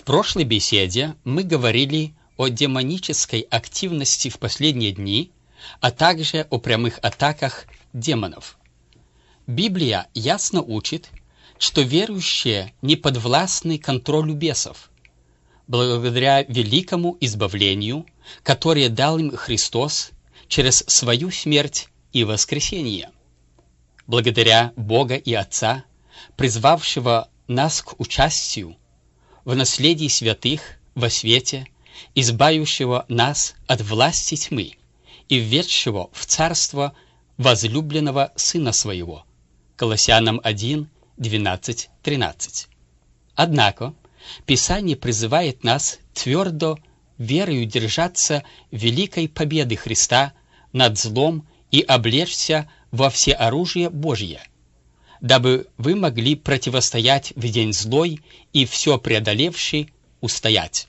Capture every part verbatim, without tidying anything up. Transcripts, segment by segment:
прошлой беседе мы говорили о демонической активности в последние дни, а также о прямых атаках демонов. Библия ясно учит, что верующие не подвластны контролю бесов, благодаря великому избавлению, которое дал им Христос через свою смерть и воскресение. Благодаря Бога и Отца, призвавшего нас к участию в наследии святых во свете, избавившего нас от власти тьмы и введшего в царство возлюбленного Сына Своего. Колоссянам один, двенадцать, тринадцать. Однако Писание призывает нас твердо верою держаться великой победы Христа над злом и облечься во всеоружие Божье, дабы вы могли противостоять в день злой и все преодолевший устоять.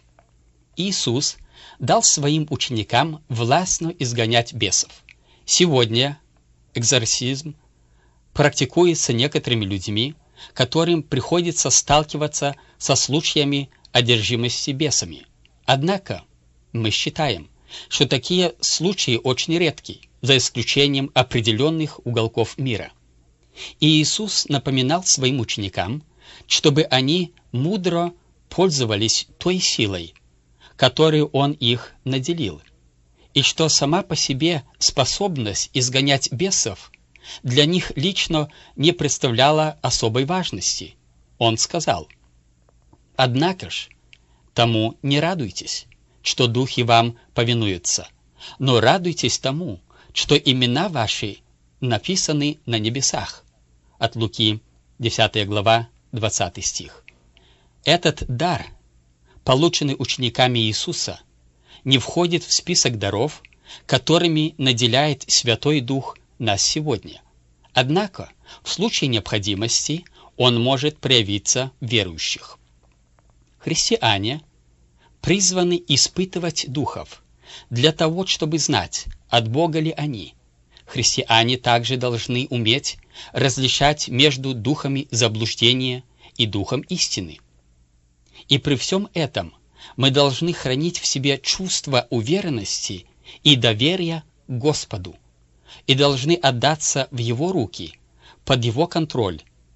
Иисус дал своим ученикам властно изгонять бесов. Сегодня экзорсизм практикуется некоторыми людьми, которым приходится сталкиваться со случаями одержимости бесами. Однако мы считаем, что такие случаи очень редки, за исключением определенных уголков мира. И Иисус напоминал своим ученикам, чтобы они мудро пользовались той силой, которой Он их наделил, и что сама по себе способность изгонять бесов для них лично не представляла особой важности. Он сказал: «Однако ж, тому не радуйтесь, что духи вам повинуются, но радуйтесь тому, что имена ваши написаны на небесах». От Луки, десятая глава, двадцатый стих. Этот дар, полученный учениками Иисуса, не входит в список даров, которыми наделяет Святой Дух нас сегодня. Однако, в случае необходимости он может проявиться в верующих. Христиане призваны испытывать духов для того, чтобы знать, от Бога ли они. Христиане также должны уметь различать между духами заблуждения и духом истины. И при всем этом мы должны хранить в себе чувство уверенности и доверия к Господу, и должны отдаться в Его руки, под Его контроль.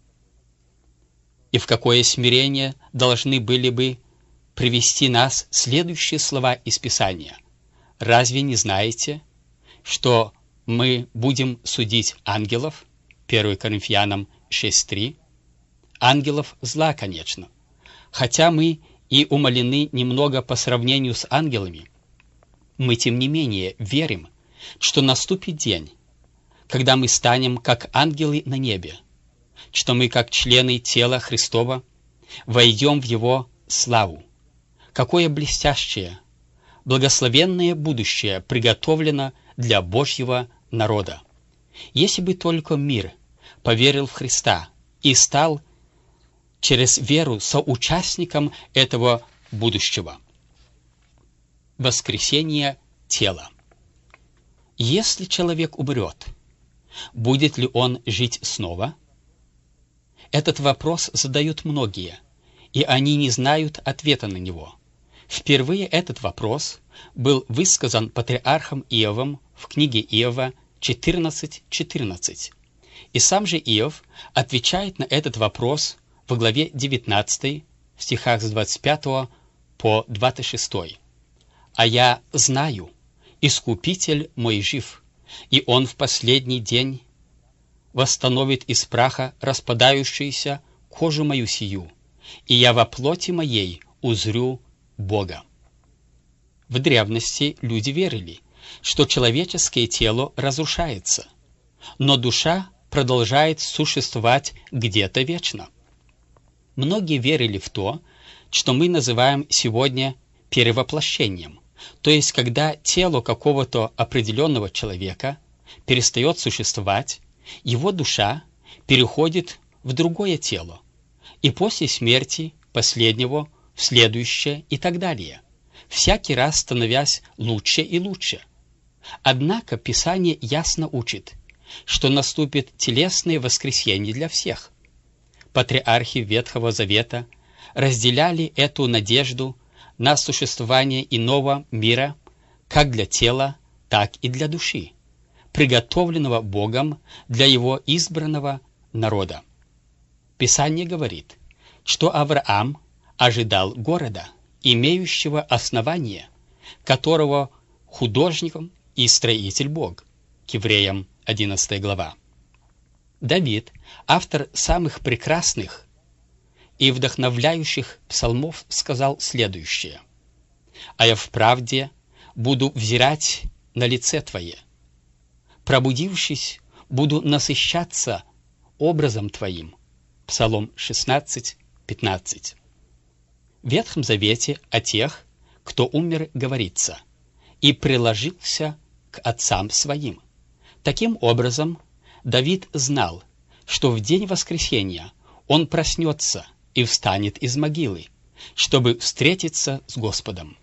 И в какое смирение должны были бы привести нас следующие слова из Писания: «Разве не знаете, что мы будем судить ангелов?» первое Коринфянам шесть три. Ангелов зла, конечно. Хотя мы и умалены немного по сравнению с ангелами, мы тем не менее верим, что наступит день, когда мы станем как ангелы на небе, что мы, как члены тела Христова, войдем в Его славу. Какое блестящее, благословенное будущее приготовлено для Божьего народа! Если бы только мир поверил в Христа и стал через веру соучастником этого будущего. Воскресение тела. Если человек умрет, будет ли он жить снова? Этот вопрос задают многие, и они не знают ответа на него. Впервые этот вопрос был высказан патриархом Иовом в книге Иова четырнадцать четырнадцать. И сам же Иов отвечает на этот вопрос в главе девятнадцатой, в стихах с двадцать пятого по двадцать шестой. «А я знаю, Искупитель мой жив, и Он в последний день восстановит из праха распадающуюся кожу мою сию, и я во плоти моей узрю Бога». В древности люди верили, что человеческое тело разрушается, но душа продолжает существовать где-то вечно. Многие верили в то, что мы называем сегодня перевоплощением, то есть когда тело какого-то определенного человека перестает существовать, его душа переходит в другое тело, и после смерти последнего в следующее и так далее, всякий раз становясь лучше и лучше. Однако Писание ясно учит, что наступит телесное воскресение для всех. Патриархи Ветхого Завета разделяли эту надежду на существование иного мира как для тела, так и для души, приготовленного Богом для Его избранного народа. Писание говорит, что Авраам ожидал города, имеющего основание, которого художником и строитель Бог. К Евреям одиннадцатая глава. Давид, автор самых прекрасных и вдохновляющих псалмов, сказал следующее: «А я вправде буду взирать на лице Твое, пробудившись, буду насыщаться образом Твоим». Псалом шестнадцать, пятнадцать. В Ветхом Завете о тех, кто умер, говорится: «И приложился к отцам своим». Таким образом, Давид знал, что в день воскресения он проснется и встанет из могилы, чтобы встретиться с Господом.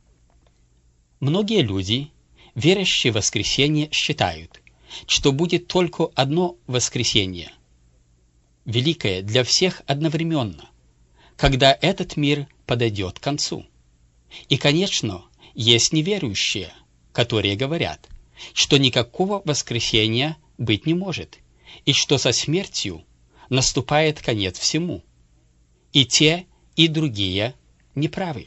Многие люди, верящие в воскресение, считают, что будет только одно воскресение, великое для всех одновременно, когда этот мир подойдет к концу. И, конечно, есть неверующие, которые говорят, что никакого воскресения быть не может, и что со смертью наступает конец всему. И те, и другие неправы.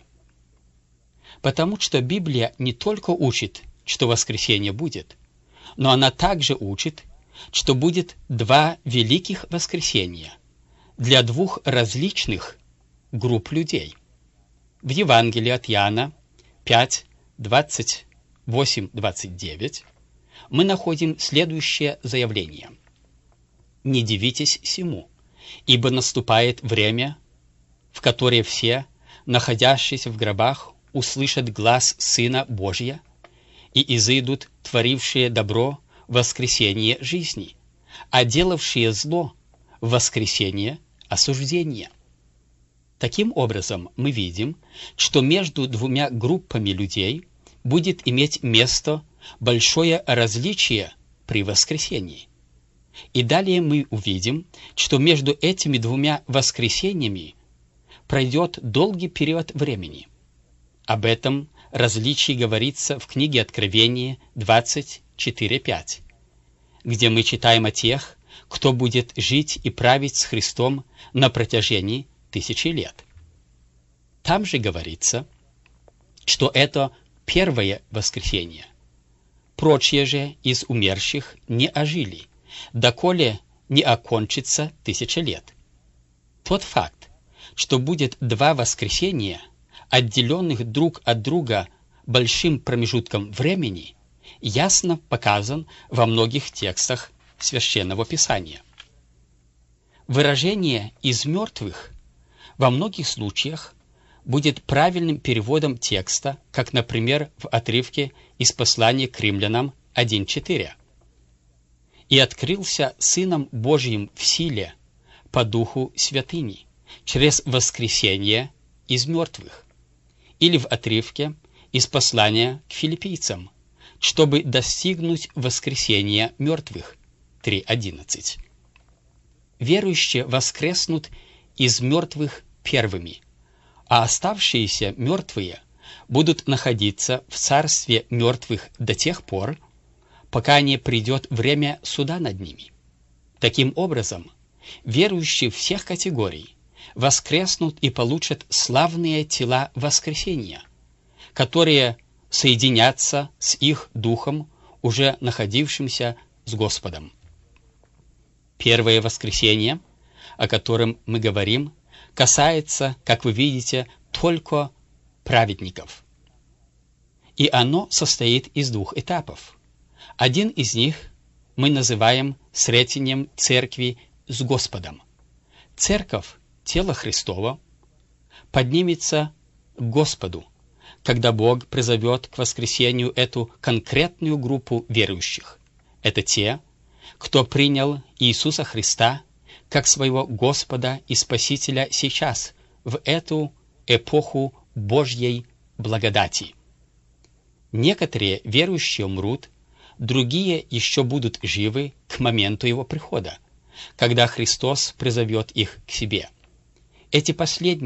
Потому что Библия не только учит, что воскресение будет, но она также учит, что будет два великих воскресения для двух различных групп людей. В Евангелии от Иоанна пять, двадцать восемь двадцать девять мы находим следующее заявление: «Не дивитесь сему, ибо наступает время, в которое все, находящиеся в гробах, услышат глас Сына Божия, и изыдут творившие добро в воскресение жизни, а делавшие зло в воскресение осуждения». Таким образом, мы видим, что между двумя группами людей будет иметь место большое различие при воскресении. И далее мы увидим, что между этими двумя воскресениями пройдет долгий период времени. Об этом различии говорится в книге Откровения двадцать четыре пять, где мы читаем о тех, кто будет жить и править с Христом на протяжении тысячи лет. Там же говорится, что это первое воскресение. Прочие же из умерших не ожили, доколе не окончится тысяча лет. Тот факт, что будет два воскресения, отделенных друг от друга большим промежутком времени, ясно показан во многих текстах Священного Писания. Выражение «из мертвых» во многих случаях будет правильным переводом текста, как, например, в отрывке из послания к римлянам один четыре. «И открылся Сыном Божьим в силе, по Духу Святыни, через воскресение из мертвых». Или в отрывке из послания к филиппийцам, чтобы достигнуть воскресения мертвых, три одиннадцать. Верующие воскреснут из мертвых первыми, а оставшиеся мертвые будут находиться в царстве мертвых до тех пор, пока не придет время суда над ними. Таким образом, верующие всех категорий воскреснут и получат славные тела воскресения, которые соединятся с их духом, уже находившимся с Господом. Первое воскресение, о котором мы говорим, касается, как вы видите, только праведников. И оно состоит из двух этапов. Один из них мы называем сретением церкви с Господом. Церковь, тело Христово, поднимется к Господу, когда Бог призовет к воскресению эту конкретную группу верующих. Это те, кто принял Иисуса Христа как своего Господа и Спасителя сейчас, в эту эпоху Божьей благодати. Некоторые верующие умрут, другие еще будут живы к моменту Его прихода, когда Христос призовет их к себе. Эти последние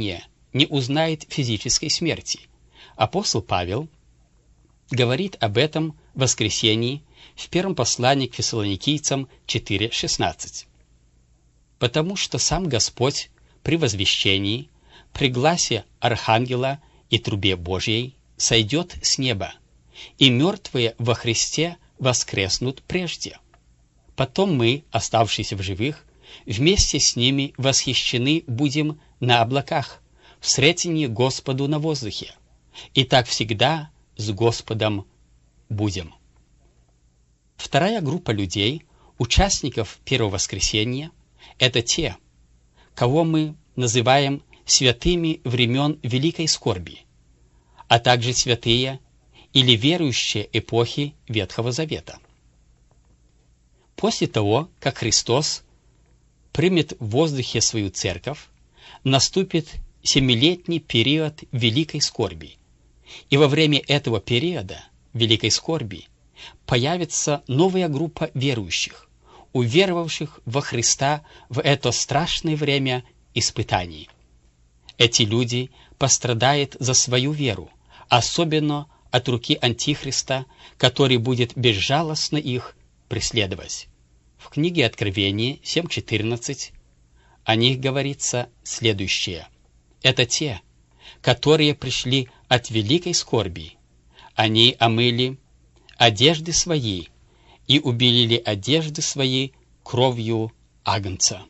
не узнает физической смерти. Апостол Павел говорит об этом в воскресении в первом послании к фессалоникийцам четыре шестнадцать. «Потому что сам Господь при возвещении, при гласе архангела и трубе Божьей сойдет с неба, и мертвые во Христе воскреснут прежде. Потом мы, оставшиеся в живых, вместе с ними восхищены будем на облаках, в сретении Господу на воздухе, и так всегда с Господом будем». Вторая группа людей, участников первого воскресения, это те, кого мы называем святыми времен Великой Скорби, а также святые или верующие эпохи Ветхого Завета. После того, как Христос примет в воздухе свою церковь, наступит семилетний период Великой Скорби, и во время этого периода Великой Скорби появится новая группа верующих, уверовавших во Христа в это страшное время испытаний. Эти люди пострадают за свою веру, особенно от руки Антихриста, который будет безжалостно их преследовать. В книге Откровения семь четырнадцать о них говорится следующее. Это те, которые пришли от великой скорби. Они омыли одежды свои и убелили одежды свои кровью Агнца.